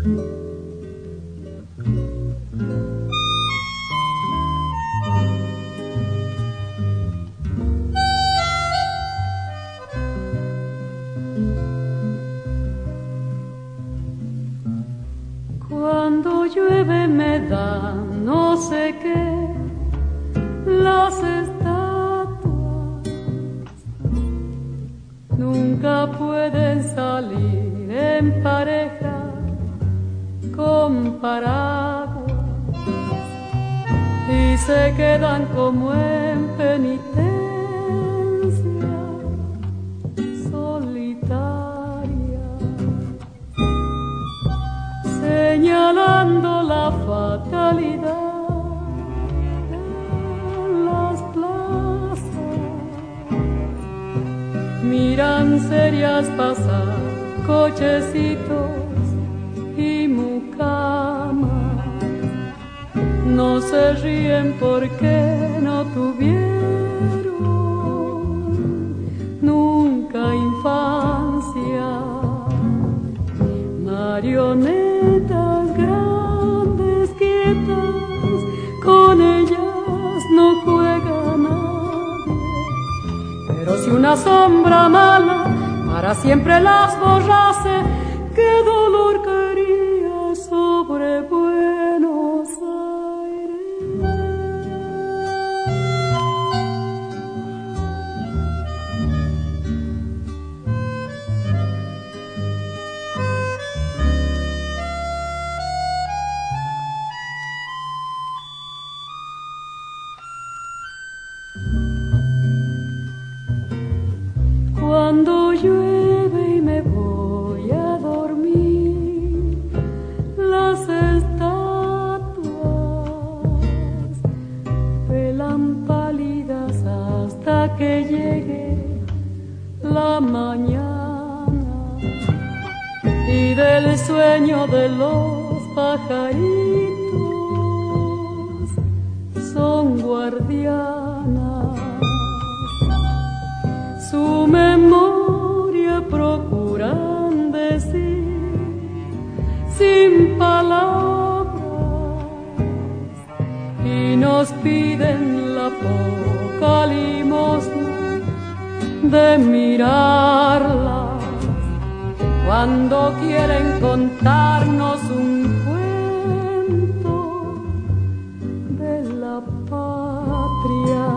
Cuando llueve me da no sé qué las estatuas nunca pueden salir en pareja con paraguas y se quedan como en penitencia solitarias, señalando la fatalidad en las plazas. Miran serias pasar cochecitos y mucamas, no se ríen porque no tuvieron nunca infancia. Marionetas grandes, quietas, con ellas no juega nadie. Pero si una sombra mala para siempre las borrase, qué dolor caería sobre Buenos Aires. Cuando llueve y me voy a dormir, las estatuas velan pálidas hasta que llegue la mañana, y del sueño de los pajaritos son guardianas. Su memoria procuran decir sin palabras y nos piden la poca limosna de mirarlas cuando quieren contarnos un cuento de la patria.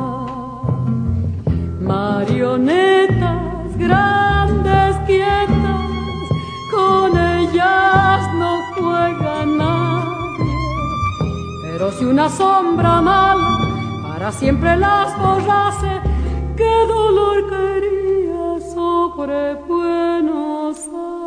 Marionetas grandes, quietas, con ellas no juega nadie. Pero si una sombra mala para siempre las borrase, qué dolor caería sobre Buenos Aires.